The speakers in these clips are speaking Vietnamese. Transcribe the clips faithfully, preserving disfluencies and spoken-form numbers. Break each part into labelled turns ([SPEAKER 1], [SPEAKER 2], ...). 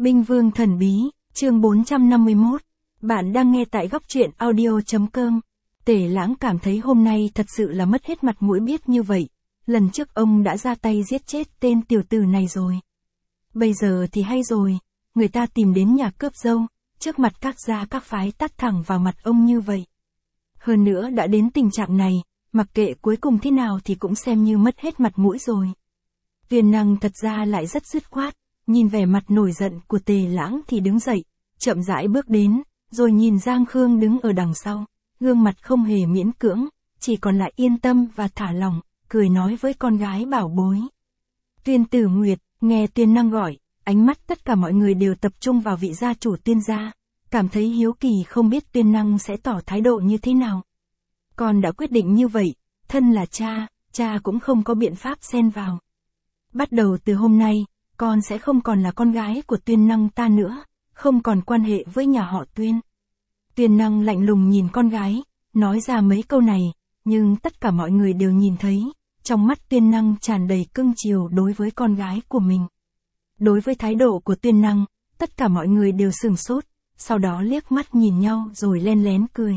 [SPEAKER 1] Binh Vương Thần Bí, chương bốn trăm năm mươi mốt. Bạn đang nghe tại góc truyện audio.com. Tề Lãng cảm thấy hôm nay thật sự là mất hết mặt mũi biết như vậy. Lần trước ông đã ra tay giết chết tên tiểu tử này rồi. Bây giờ thì hay rồi, người ta tìm đến nhà cướp dâu, trước mặt các gia các phái tát thẳng vào mặt ông như vậy. Hơn nữa đã đến tình trạng này, mặc kệ cuối cùng thế nào thì cũng xem như mất hết mặt mũi rồi. Viên Năng thật ra lại rất dứt khoát, nhìn vẻ mặt nổi giận của Tề Lãng thì đứng dậy, chậm rãi bước đến, rồi nhìn Giang Khương đứng ở đằng sau, gương mặt không hề miễn cưỡng, chỉ còn lại yên tâm và thả lỏng, cười nói với con gái bảo bối. Tuyên Tử Nguyệt, nghe Tuyên Năng gọi, ánh mắt tất cả mọi người đều tập trung vào vị gia chủ Tuyên gia, cảm thấy hiếu kỳ không biết Tuyên Năng sẽ tỏ thái độ như thế nào. Con đã quyết định như vậy, thân là cha, cha cũng không có biện pháp xen vào. Bắt đầu từ hôm nay, con sẽ không còn là con gái của Tuyên Năng ta nữa, không còn quan hệ với nhà họ Tuyên. Tuyên Năng lạnh lùng nhìn con gái, nói ra mấy câu này, nhưng tất cả mọi người đều nhìn thấy, trong mắt Tuyên Năng tràn đầy cưng chiều đối với con gái của mình. Đối với thái độ của Tuyên Năng, tất cả mọi người đều sửng sốt, sau đó liếc mắt nhìn nhau rồi len lén cười.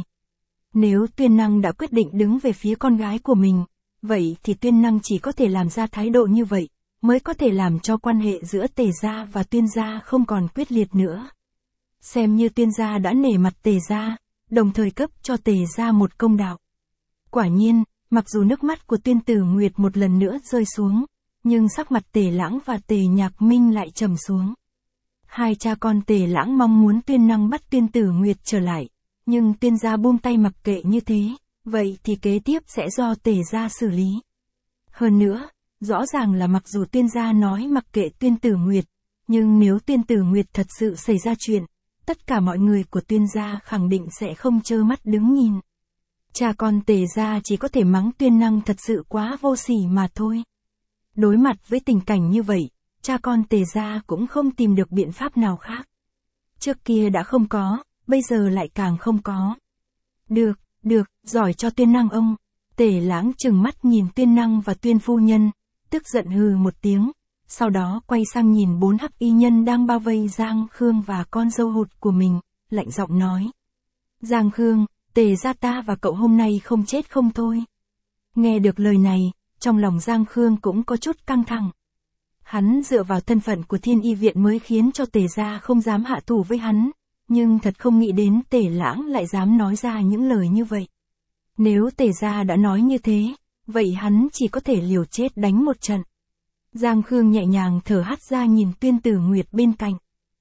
[SPEAKER 1] Nếu Tuyên Năng đã quyết định đứng về phía con gái của mình, vậy thì Tuyên Năng chỉ có thể làm ra thái độ như vậy, mới có thể làm cho quan hệ giữa Tề gia và Tuyên gia không còn quyết liệt nữa. Xem như Tuyên gia đã nể mặt Tề gia, đồng thời cấp cho Tề gia một công đạo. Quả nhiên, mặc dù nước mắt của Tuyên Tử Nguyệt một lần nữa rơi xuống, nhưng sắc mặt Tề Lãng và Tề Nhạc Minh lại trầm xuống. Hai cha con Tề Lãng mong muốn Tuyên Năng bắt Tuyên Tử Nguyệt trở lại, nhưng Tuyên gia buông tay mặc kệ như thế, vậy thì kế tiếp sẽ do Tề gia xử lý. Hơn nữa, rõ ràng là mặc dù Tuyên gia nói mặc kệ Tuyên Tử Nguyệt, nhưng nếu Tuyên Tử Nguyệt thật sự xảy ra chuyện, tất cả mọi người của Tuyên gia khẳng định sẽ không trơ mắt đứng nhìn. Cha con Tề gia chỉ có thể mắng Tuyên Năng thật sự quá vô sỉ mà thôi. Đối mặt với tình cảnh như vậy, cha con Tề gia cũng không tìm được biện pháp nào khác. Trước kia đã không có, bây giờ lại càng không có. Được, được, giỏi cho Tuyên Năng ông. Tề Lãng trừng mắt nhìn Tuyên Năng và Tuyên phu nhân, tức giận hừ một tiếng, sau đó quay sang nhìn bốn hắc y nhân đang bao vây Giang Khương và con dâu hụt của mình, lạnh giọng nói. Giang Khương, Tề gia ta và cậu hôm nay không chết không thôi. Nghe được lời này, trong lòng Giang Khương cũng có chút căng thẳng. Hắn dựa vào thân phận của Thiên Y Viện mới khiến cho Tề gia không dám hạ thủ với hắn, nhưng thật không nghĩ đến Tề Lãng lại dám nói ra những lời như vậy. Nếu Tề gia đã nói như thế, vậy hắn chỉ có thể liều chết đánh một trận. Giang Khương nhẹ nhàng thở hắt ra nhìn Tuyên Tử Nguyệt bên cạnh.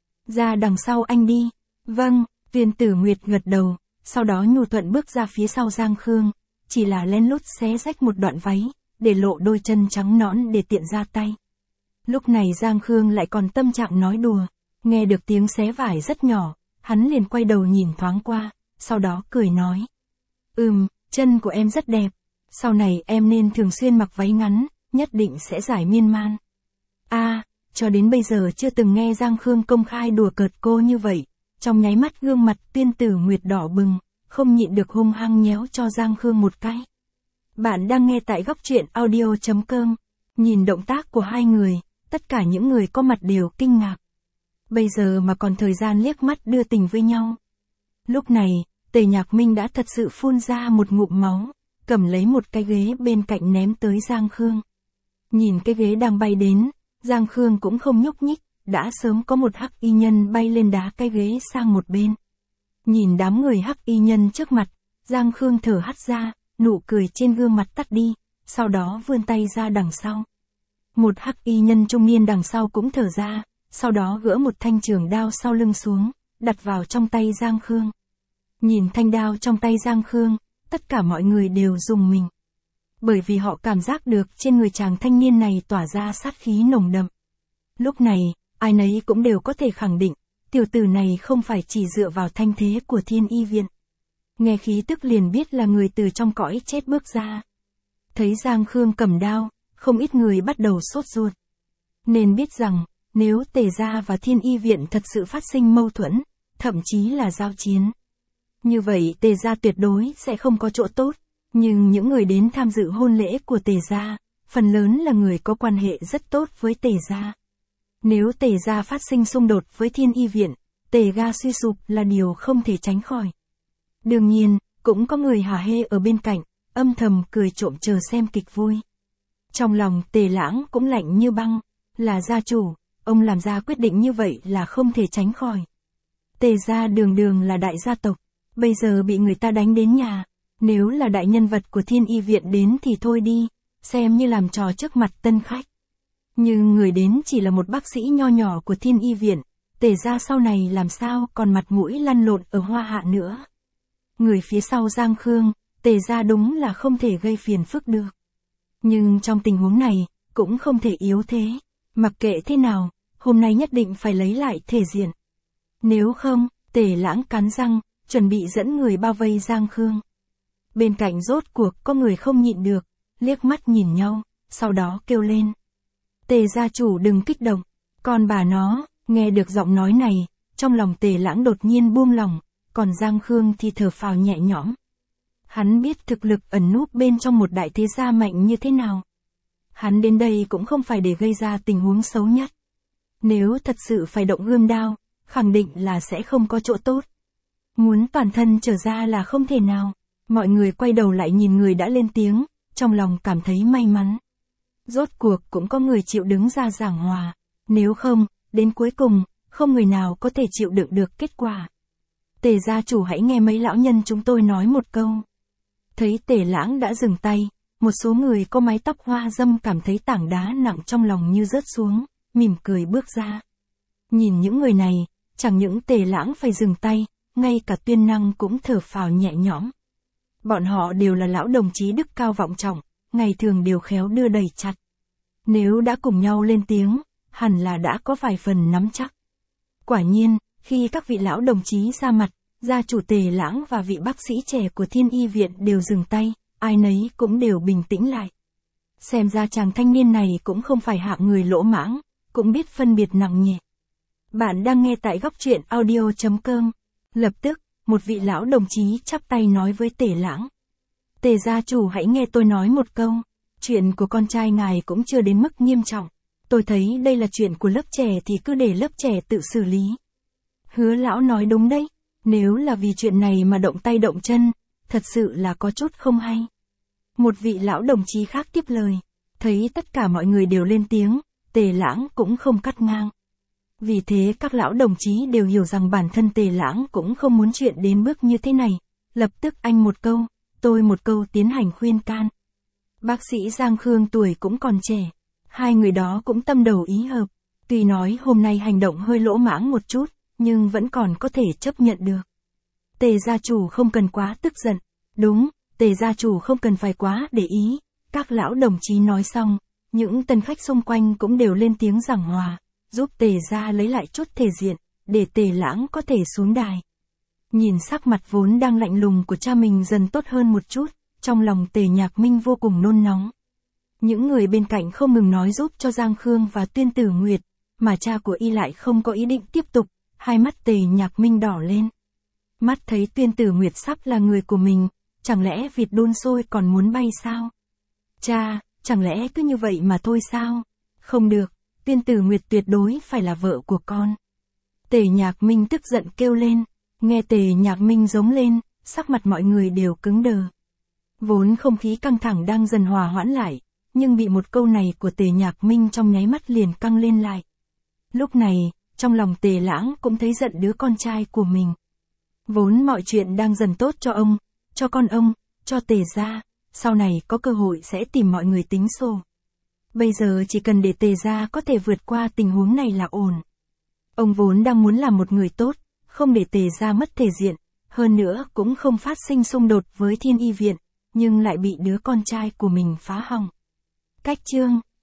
[SPEAKER 1] Ra đằng sau anh đi. Vâng, Tuyên Tử Nguyệt gật đầu, sau đó nhu thuận bước ra phía sau Giang Khương, chỉ là lén lút xé rách một đoạn váy, để lộ đôi chân trắng nõn để tiện ra tay. Lúc này Giang Khương lại còn tâm trạng nói đùa, nghe được tiếng xé vải rất nhỏ, hắn liền quay đầu nhìn thoáng qua, sau đó cười nói. Ừm, chân của em rất đẹp, sau này em nên thường xuyên mặc váy ngắn, nhất định sẽ giải miên man. A, à, cho đến bây giờ chưa từng nghe Giang Khương công khai đùa cợt cô như vậy, trong nháy mắt gương mặt Tuyên Tử Nguyệt đỏ bừng, không nhịn được hung hăng nhéo cho Giang Khương một cái. Bạn đang nghe tại góc truyện audio.com, nhìn động tác của hai người, tất cả những người có mặt đều kinh ngạc. Bây giờ mà còn thời gian liếc mắt đưa tình với nhau. Lúc này, Tề Nhạc Minh đã thật sự phun ra một ngụm máu, cầm lấy một cái ghế bên cạnh ném tới Giang Khương. Nhìn cái ghế đang bay đến, Giang Khương cũng không nhúc nhích, đã sớm có một hắc y nhân bay lên đá cái ghế sang một bên. Nhìn đám người hắc y nhân trước mặt, Giang Khương thở hắt ra, nụ cười trên gương mặt tắt đi, sau đó vươn tay ra đằng sau. Một hắc y nhân trung niên đằng sau cũng thở ra, sau đó gỡ một thanh trường đao sau lưng xuống, đặt vào trong tay Giang Khương. Nhìn thanh đao trong tay Giang Khương, tất cả mọi người đều rùng mình. Bởi vì họ cảm giác được trên người chàng thanh niên này tỏa ra sát khí nồng đậm. Lúc này, ai nấy cũng đều có thể khẳng định, tiểu tử này không phải chỉ dựa vào thanh thế của Thiên Y Viện. Nghe khí tức liền biết là người từ trong cõi chết bước ra. Thấy Giang Khương cầm đao, không ít người bắt đầu sốt ruột. Nên biết rằng, nếu Tề gia và Thiên Y Viện thật sự phát sinh mâu thuẫn, thậm chí là giao chiến, như vậy Tề gia tuyệt đối sẽ không có chỗ tốt, nhưng những người đến tham dự hôn lễ của Tề gia, phần lớn là người có quan hệ rất tốt với Tề gia. Nếu Tề gia phát sinh xung đột với Thiên Y viện, Tề gia suy sụp là điều không thể tránh khỏi. Đương nhiên, cũng có người hả hê ở bên cạnh, âm thầm cười trộm chờ xem kịch vui. Trong lòng Tề Lãng cũng lạnh như băng, là gia chủ, ông làm ra quyết định như vậy là không thể tránh khỏi. Tề gia đường đường là đại gia tộc, bây giờ bị người ta đánh đến nhà, nếu là đại nhân vật của Thiên Y viện đến thì thôi đi, xem như làm trò trước mặt tân khách. Nhưng người đến chỉ là một bác sĩ nho nhỏ của Thiên Y viện, Tề gia sau này làm sao còn mặt mũi lăn lộn ở Hoa Hạ nữa. Người phía sau Giang Khương, Tề gia đúng là không thể gây phiền phức được. Nhưng trong tình huống này, cũng không thể yếu thế. Mặc kệ thế nào, hôm nay nhất định phải lấy lại thể diện. Nếu không, Tề Lãng cắn răng, chuẩn bị dẫn người bao vây Giang Khương. Bên cạnh rốt cuộc có người không nhịn được, liếc mắt nhìn nhau, sau đó kêu lên. Tề gia chủ đừng kích động, còn bà nó, nghe được giọng nói này, trong lòng Tề Lãng đột nhiên buông lỏng, còn Giang Khương thì thở phào nhẹ nhõm. Hắn biết thực lực ẩn núp bên trong một đại thế gia mạnh như thế nào. Hắn đến đây cũng không phải để gây ra tình huống xấu nhất. Nếu thật sự phải động gươm đao, khẳng định là sẽ không có chỗ tốt. Muốn toàn thân trở ra là không thể nào. Mọi người quay đầu lại nhìn người đã lên tiếng, trong lòng cảm thấy may mắn. Rốt cuộc cũng có người chịu đứng ra giảng hòa. Nếu không, đến cuối cùng, không người nào có thể chịu đựng được kết quả. Tề gia chủ hãy nghe mấy lão nhân chúng tôi nói một câu. Thấy Tề Lãng đã dừng tay, một số người có mái tóc hoa dâm cảm thấy tảng đá nặng trong lòng như rớt xuống, mỉm cười bước ra. Nhìn những người này, chẳng những Tề Lãng phải dừng tay, ngay cả Tuyên Năng cũng thở phào nhẹ nhõm. Bọn họ đều là lão đồng chí đức cao vọng trọng, ngày thường đều khéo đưa đẩy chặt. Nếu đã cùng nhau lên tiếng, hẳn là đã có vài phần nắm chắc. Quả nhiên, khi các vị lão đồng chí ra mặt, gia chủ Tề Lãng và vị bác sĩ trẻ của Thiên Y viện đều dừng tay, ai nấy cũng đều bình tĩnh lại. Xem ra chàng thanh niên này cũng không phải hạng người lỗ mãng, cũng biết phân biệt nặng nhẹ. Bạn đang nghe tại góc truyện audio chấm com. Lập tức, một vị lão đồng chí chắp tay nói với Tề Lãng. Tề gia chủ hãy nghe tôi nói một câu, chuyện của con trai ngài cũng chưa đến mức nghiêm trọng. Tôi thấy đây là chuyện của lớp trẻ thì cứ để lớp trẻ tự xử lý. Hứa lão nói đúng đấy, nếu là vì chuyện này mà động tay động chân, thật sự là có chút không hay. Một vị lão đồng chí khác tiếp lời, thấy tất cả mọi người đều lên tiếng, Tề Lãng cũng không cắt ngang. Vì thế các lão đồng chí đều hiểu rằng bản thân Tề Lãng cũng không muốn chuyện đến bước như thế này. Lập tức anh một câu, tôi một câu tiến hành khuyên can. Bác sĩ Giang Khương tuổi cũng còn trẻ, hai người đó cũng tâm đầu ý hợp. Tuy nói hôm nay hành động hơi lỗ mãng một chút, nhưng vẫn còn có thể chấp nhận được. Tề gia chủ không cần quá tức giận. Đúng, Tề gia chủ không cần phải quá để ý. Các lão đồng chí nói xong, những tân khách xung quanh cũng đều lên tiếng giảng hòa, giúp Tề gia lấy lại chút thể diện, để Tề Lãng có thể xuống đài. Nhìn sắc mặt vốn đang lạnh lùng của cha mình dần tốt hơn một chút, trong lòng Tề Nhạc Minh vô cùng nôn nóng. Những người bên cạnh không ngừng nói giúp cho Giang Khương và Tuyên Tử Nguyệt, mà cha của y lại không có ý định tiếp tục, hai mắt Tề Nhạc Minh đỏ lên. Mắt thấy Tuyên Tử Nguyệt sắp là người của mình, chẳng lẽ vịt đun sôi còn muốn bay sao? Cha, chẳng lẽ cứ như vậy mà thôi sao? Không được, Tuyên Tử Nguyệt tuyệt đối phải là vợ của con. Tề Nhạc Minh tức giận kêu lên, nghe Tề Nhạc Minh giống lên, sắc mặt mọi người đều cứng đờ. Vốn không khí căng thẳng đang dần hòa hoãn lại, nhưng bị một câu này của Tề Nhạc Minh trong nháy mắt liền căng lên lại. Lúc này, trong lòng Tề Lãng cũng thấy giận đứa con trai của mình. Vốn mọi chuyện đang dần tốt cho ông, cho con ông, cho Tề gia, sau này có cơ hội sẽ tìm mọi người tính sổ. Bây giờ chỉ cần để Tề gia có thể vượt qua tình huống này là ổn. Ông vốn đang muốn làm một người tốt, không để Tề gia mất thể diện, hơn nữa cũng không phát sinh xung đột với Thiên Y viện, nhưng lại bị đứa con trai của mình phá hỏng. Cách chương